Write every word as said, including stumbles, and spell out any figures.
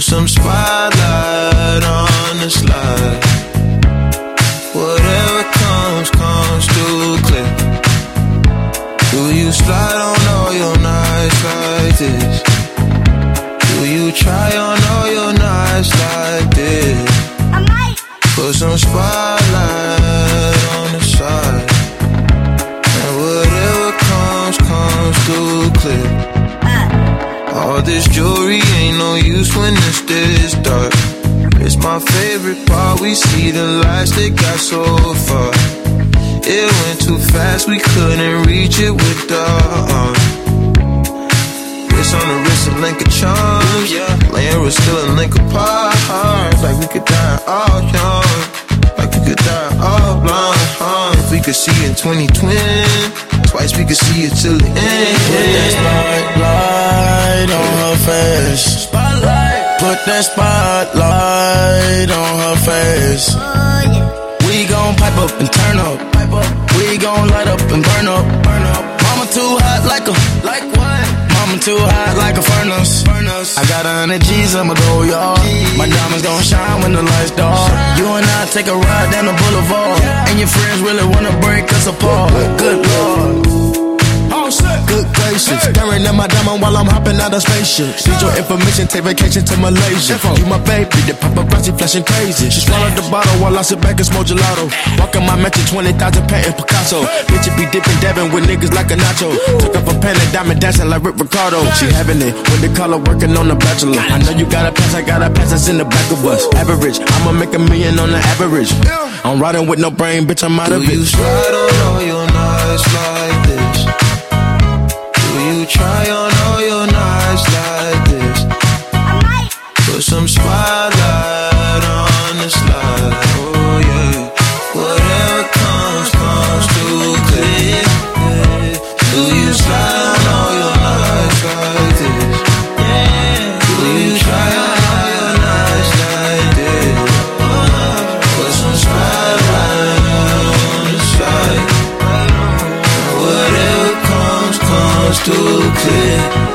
some spotlight on the slide. Whatever comes, comes through clear. Do you slide on all your nights like this? Do you try on all your nights like this? I might put some spotlight on the side, and whatever comes, comes through clear. All this jewelry ain't no use when it's this dark. It's my favorite part, we see the lights that got so far. It went too fast, we couldn't reach it with the arm. Wrist on the wrist, a link of charms, yeah. Laying we're still a link apart. Like we could die all young, like we could die all blind, huh? If we could see in twenty twenty, twice we could see it till the end. Put that spotlight on her face. Spotlight. Put that spotlight on her face. oh yeah. We gon' pipe up and turn up. Pipe up. We gon' light up and burn up. Burn up. Mama too hot like a like what? Mama too hot like a furnace. Furnace. I got a hundred G's, I'ma go yard. My diamonds gon' shine when the lights dark. You and I take a ride down the boulevard, and your friends really wanna break us apart. Good Lord. Good gracious, staring at my diamond while I'm hopping out of spaceship. Need your information, take vacation to Malaysia. You my baby, the paparazzi flashing crazy. She swallowed the bottle while I sit back and smoke gelato. Walking my mansion, twenty thousand patent Picasso. Bitch, it be dipping, dabbing with niggas like a nacho. Took up a pen and diamond dancing like Rick Ricardo. She having it when they call her working on the Bachelor. I know you got a pass, I got a pass that's in the back of us. Average, I'ma make a million on the average. I'm riding with no brain, bitch, I'm out of it. Do you slide on all your nights like this? Do you try on all your nights like this? I might put some spotlight on the slide. Oh yeah. Whatever comes, comes through clear. Yeah. Do you slide on all your nights like this? Yeah. Do you try on all your nights like this? Put some spotlight on the slide. Whatever comes, comes through clear.